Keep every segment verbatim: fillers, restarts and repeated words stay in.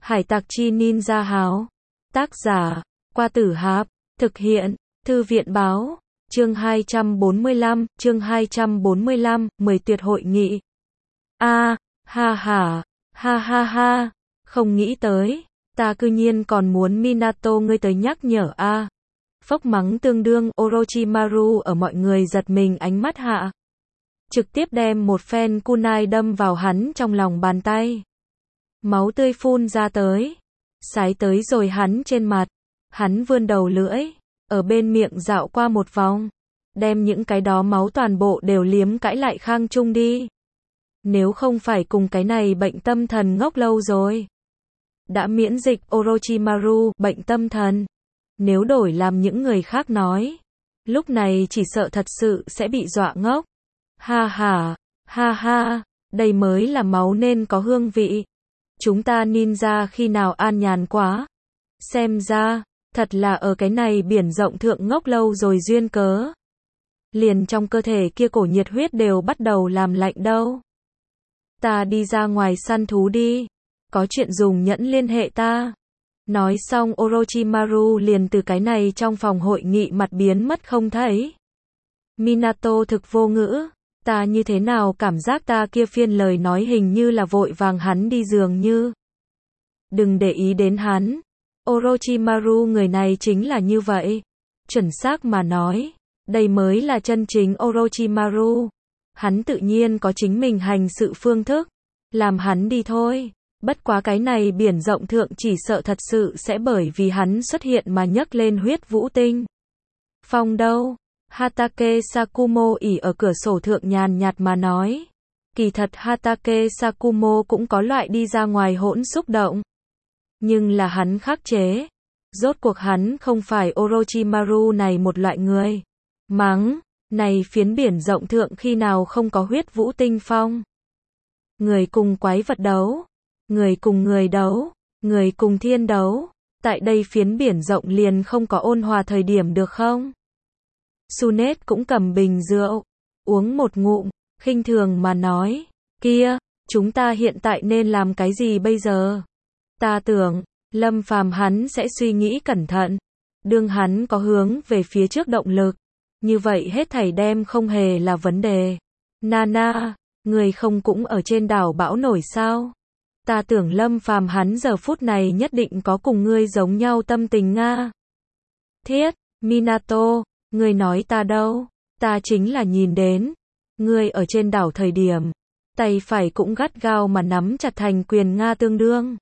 Hải tặc chi ninja háo. Tác giả, Qua Tử Hạp. Thực hiện, Thư viện báo. Chương hai trăm bốn mươi lăm, chương hai trăm bốn mươi lăm, mười tuyệt hội nghị. A, ha ha, ha ha ha, không nghĩ tới, ta cư nhiên còn muốn Minato ngươi tới nhắc nhở a. Phốc mắng tương đương Orochimaru ở mọi người giật mình ánh mắt hạ. Trực tiếp đem một phen kunai đâm vào hắn trong lòng bàn tay. Máu tươi phun ra tới. Sái tới rồi hắn trên mặt. Hắn vươn đầu lưỡi. Ở bên miệng dạo qua một vòng. Đem những cái đó máu toàn bộ đều liếm cãi lại Khang Trung đi. Nếu không phải cùng cái này bệnh tâm thần ngốc lâu rồi. Đã miễn dịch Orochimaru, bệnh tâm thần. Nếu đổi làm những người khác nói. Lúc này chỉ sợ thật sự sẽ bị dọa ngốc. Ha ha, ha ha, đây mới là máu nên có hương vị. Chúng ta ninja khi nào an nhàn quá. Xem ra, thật là ở cái này biển rộng thượng ngốc lâu rồi duyên cớ. Liền trong cơ thể kia cổ nhiệt huyết đều bắt đầu làm lạnh đâu. Ta đi ra ngoài săn thú đi. Có chuyện dùng nhẫn liên hệ ta. Nói xong Orochimaru liền từ cái này trong phòng hội nghị mặt biến mất không thấy. Minato thực vô ngữ. Ta như thế nào cảm giác ta kia phiên lời nói hình như là vội vàng hắn đi dường như. Đừng để ý đến hắn. Orochimaru người này chính là như vậy. Chuẩn xác mà nói. Đây mới là chân chính Orochimaru. Hắn tự nhiên có chính mình hành sự phương thức. Làm hắn đi thôi. Bất quá cái này biển rộng thượng chỉ sợ thật sự sẽ bởi vì hắn xuất hiện mà nhấc lên huyết vũ tinh. Phong đâu? Hatake Sakumo ỉ ở cửa sổ thượng nhàn nhạt mà nói. Kỳ thật Hatake Sakumo cũng có loại đi ra ngoài hỗn xúc động. Nhưng là hắn khắc chế. Rốt cuộc hắn không phải Orochimaru này một loại người. Mắng, này phiến biển rộng thượng khi nào không có huyết vũ tinh phong. Người cùng quái vật đấu. Người cùng người đấu. Người cùng thiên đấu. Tại đây phiến biển rộng liền không có ôn hòa thời điểm được không? Sunet cũng cầm bình rượu, uống một ngụm, khinh thường mà nói, kia, chúng ta hiện tại nên làm cái gì bây giờ? Ta tưởng, Lâm Phàm hắn sẽ suy nghĩ cẩn thận, đương hắn có hướng về phía trước động lực, như vậy hết thảy đem không hề là vấn đề. Nana, người không cũng ở trên đảo bão nổi sao? Ta tưởng Lâm Phàm hắn giờ phút này nhất định có cùng ngươi giống nhau tâm tình nga. Thiết, Minato. Ngươi nói ta đâu? Ta chính là nhìn đến. Ngươi ở trên đảo thời điểm. Tay phải cũng gắt gao mà nắm chặt thành quyền Nga tương đương.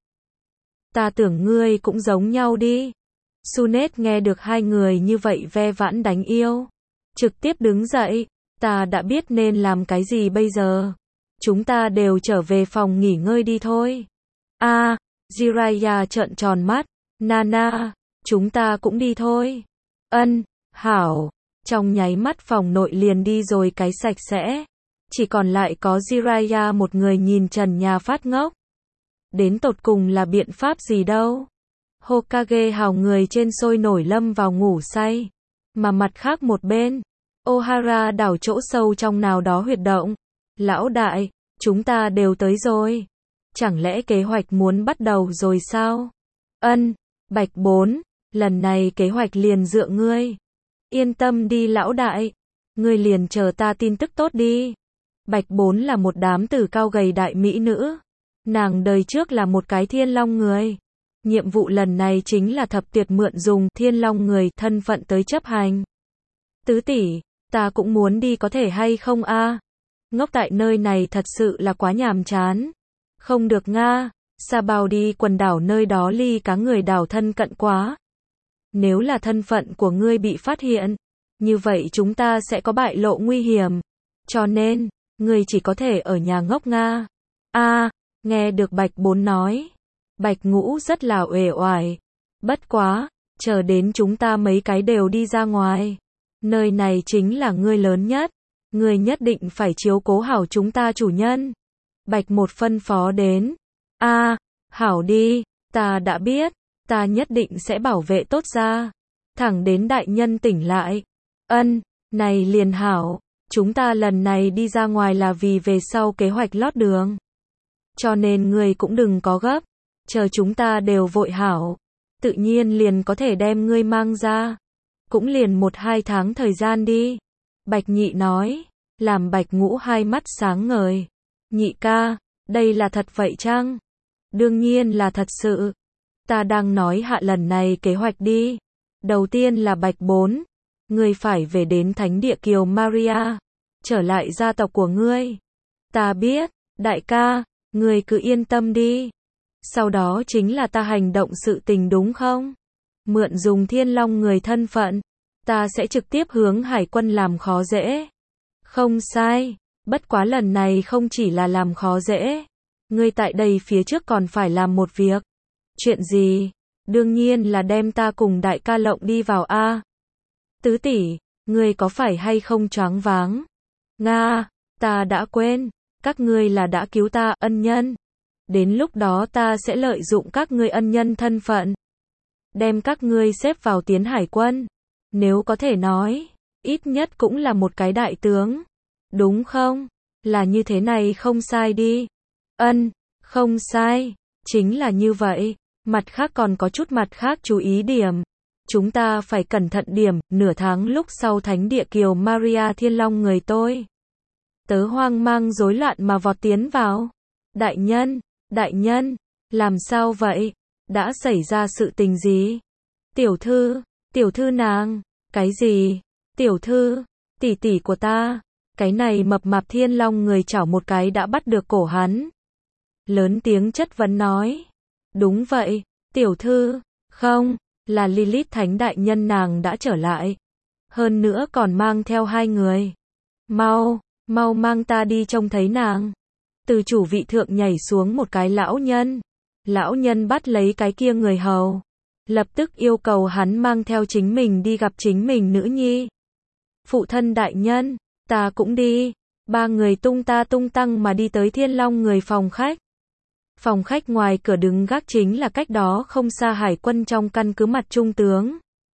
Ta tưởng ngươi cũng giống nhau đi. Sunet nghe được hai người như vậy ve vãn đánh yêu. Trực tiếp đứng dậy. Ta đã biết nên làm cái gì bây giờ. Chúng ta đều trở về phòng nghỉ ngơi đi thôi. A, à, Jiraiya trợn tròn mắt. Nana, chúng ta cũng đi thôi. Ân. Hảo, trong nháy mắt phòng nội liền đi rồi cái sạch sẽ. Chỉ còn lại có Jiraiya một người nhìn trần nhà phát ngốc. Đến tột cùng là biện pháp gì đâu. Hokage hào người trên sôi nổi lâm vào ngủ say. Mà mặt khác một bên, Ohara đảo chỗ sâu trong nào đó huyệt động. Lão đại, chúng ta đều tới rồi. Chẳng lẽ kế hoạch muốn bắt đầu rồi sao? Ân, Bạch Bốn, lần này kế hoạch liền dựa ngươi. Yên tâm đi lão đại. Ngươi liền chờ ta tin tức tốt đi. Bạch Bốn là một đám tử cao gầy đại mỹ nữ. Nàng đời trước là một cái thiên long người. Nhiệm vụ lần này chính là thập tuyệt mượn dùng thiên long người thân phận tới chấp hành. Tứ tỷ, ta cũng muốn đi có thể hay không a? Ngốc tại nơi này thật sự là quá nhàm chán. Không được nga, Sa Bao đi quần đảo nơi đó ly cá người đảo thân cận quá. Nếu là thân phận của ngươi bị phát hiện, như vậy chúng ta sẽ có bại lộ nguy hiểm. Cho nên, ngươi chỉ có thể ở nhà ngốc nga. A, à, nghe được Bạch Bốn nói. Bạch Ngũ rất là uể oải. Bất quá, chờ đến chúng ta mấy cái đều đi ra ngoài. Nơi này chính là ngươi lớn nhất. Ngươi nhất định phải chiếu cố hảo chúng ta chủ nhân. Bạch Một phân phó đến. A, à, hảo đi, ta đã biết. Ta nhất định sẽ bảo vệ tốt ra. Thẳng đến đại nhân tỉnh lại. Ân, này liền hảo. Chúng ta lần này đi ra ngoài là vì về sau kế hoạch lót đường. Cho nên người cũng đừng có gấp. chờ chúng ta đều vội hảo, tự nhiên liền có thể đem ngươi mang ra. Cũng liền một hai tháng thời gian đi. Bạch Nhị nói, làm Bạch Ngũ hai mắt sáng ngời. Nhị ca, đây là thật vậy chăng? Đương nhiên là thật sự. Ta đang nói hạ lần này kế hoạch đi. Đầu tiên là Bạch Bốn, ngươi phải về đến Thánh Địa Kiều Maria, trở lại gia tộc của ngươi. Ta biết, đại ca, ngươi cứ yên tâm đi. Sau đó chính là ta hành động sự tình đúng không? Mượn dùng Thiên Long người thân phận, ta sẽ trực tiếp hướng Hải quân làm khó dễ. Không sai, bất quá lần này không chỉ là làm khó dễ. Ngươi tại đây phía trước còn phải làm một việc. Chuyện gì? Đương nhiên là đem ta cùng đại ca lộng đi vào a. Tứ tỷ, ngươi có phải hay không choáng váng? Nga, ta đã quên, các ngươi là đã cứu ta, ân nhân. Đến lúc đó ta sẽ lợi dụng các ngươi ân nhân thân phận, đem các ngươi xếp vào Tiến Hải quân. Nếu có thể nói, ít nhất cũng là một cái đại tướng. Đúng không? Là như thế này không sai đi. Ân, không sai, chính là như vậy. Mặt khác còn có chút mặt khác chú ý điểm. Chúng ta phải cẩn thận điểm, nửa tháng lúc sau Thánh Địa Kiều Maria Thiên Long người tôi. Tớ hoang mang rối loạn mà vọt tiến vào. Đại nhân, đại nhân, làm sao vậy? Đã xảy ra sự tình gì? Tiểu thư, tiểu thư nàng, cái gì? Tiểu thư, tỷ tỷ của ta, cái này mập mạp Thiên Long người chảo một cái đã bắt được cổ hắn. Lớn tiếng chất vấn nói. Đúng vậy, tiểu thư, không, là Lilith Thánh đại nhân nàng đã trở lại. Hơn nữa còn mang theo hai người. Mau, mau mang ta đi trông thấy nàng. Từ chủ vị thượng nhảy xuống một cái lão nhân. Lão nhân bắt lấy cái kia người hầu. Lập tức yêu cầu hắn mang theo chính mình đi gặp chính mình nữ nhi. Phụ thân đại nhân, ta cũng đi. Ba người tung ta tung tăng mà đi tới Thiên Long người phòng khách. Phòng khách ngoài cửa đứng gác chính là cách đó không xa Hải quân trong căn cứ mặt trung tướng.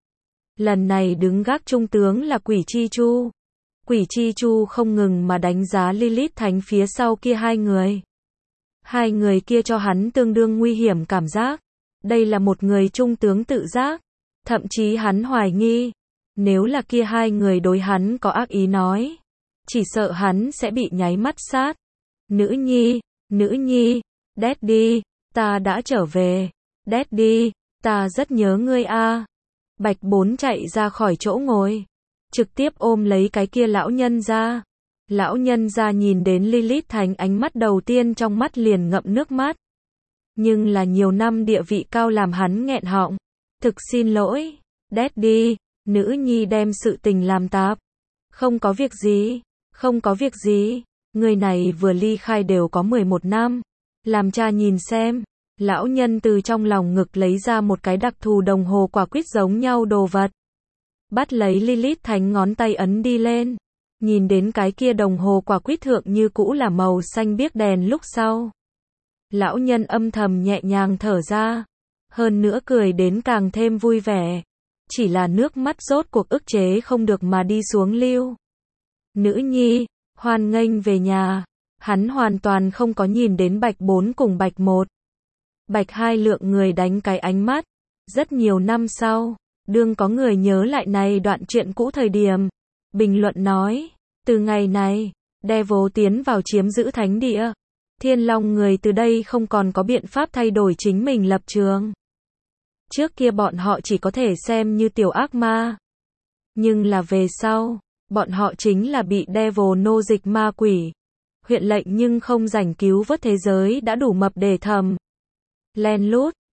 Lần này đứng gác trung tướng là Quỷ Chi Chu. Quỷ Chi Chu không ngừng mà đánh giá Lilith Thánh phía sau kia hai người. Hai người kia cho hắn tương đương nguy hiểm cảm giác. Đây là một người trung tướng tự giác. Thậm chí hắn hoài nghi, nếu là kia hai người đối hắn có ác ý nói, chỉ sợ hắn sẽ bị nháy mắt sát. Nữ nhi, nữ nhi, Daddy, ta đã trở về. Daddy, ta rất nhớ ngươi a. Bạch Bốn chạy ra khỏi chỗ ngồi, trực tiếp ôm lấy cái kia lão nhân ra. Lão nhân ra nhìn đến Lilith Thánh ánh mắt đầu tiên trong mắt liền ngậm nước mắt. Nhưng là nhiều năm địa vị cao làm hắn nghẹn họng. Thực xin lỗi, Daddy, nữ nhi đem sự tình làm tạp. Không có việc gì, không có việc gì, người này vừa ly khai đều có mười một năm. Làm cha nhìn xem. Lão nhân từ trong lòng ngực lấy ra một cái đặc thù đồng hồ quả quýt giống nhau đồ vật. Bắt lấy Lilith Thánh ngón tay ấn đi lên. Nhìn đến cái kia đồng hồ quả quýt thượng như cũ là màu xanh biếc đèn lúc sau. Lão nhân âm thầm nhẹ nhàng thở ra. Hơn nữa cười đến càng thêm vui vẻ. Chỉ là nước mắt rốt cuộc ức chế không được mà đi xuống lưu. Nữ nhi, hoan nghênh về nhà. Hắn hoàn toàn không có nhìn đến Bạch Bốn cùng Bạch Một. Bạch Hai lượng người đánh cái ánh mắt. Rất nhiều năm sau, đương có người nhớ lại này đoạn chuyện cũ thời điểm. Bình luận nói, từ ngày này, Devil tiến vào chiếm giữ thánh địa. Thiên Long người từ đây không còn có biện pháp thay đổi chính mình lập trường. Trước kia bọn họ chỉ có thể xem như tiểu ác ma. Nhưng là về sau, bọn họ chính là bị Devil nô dịch ma quỷ. Huyện lệnh nhưng không rảnh cứu vớt thế giới đã đủ mập để thầm. Len lút,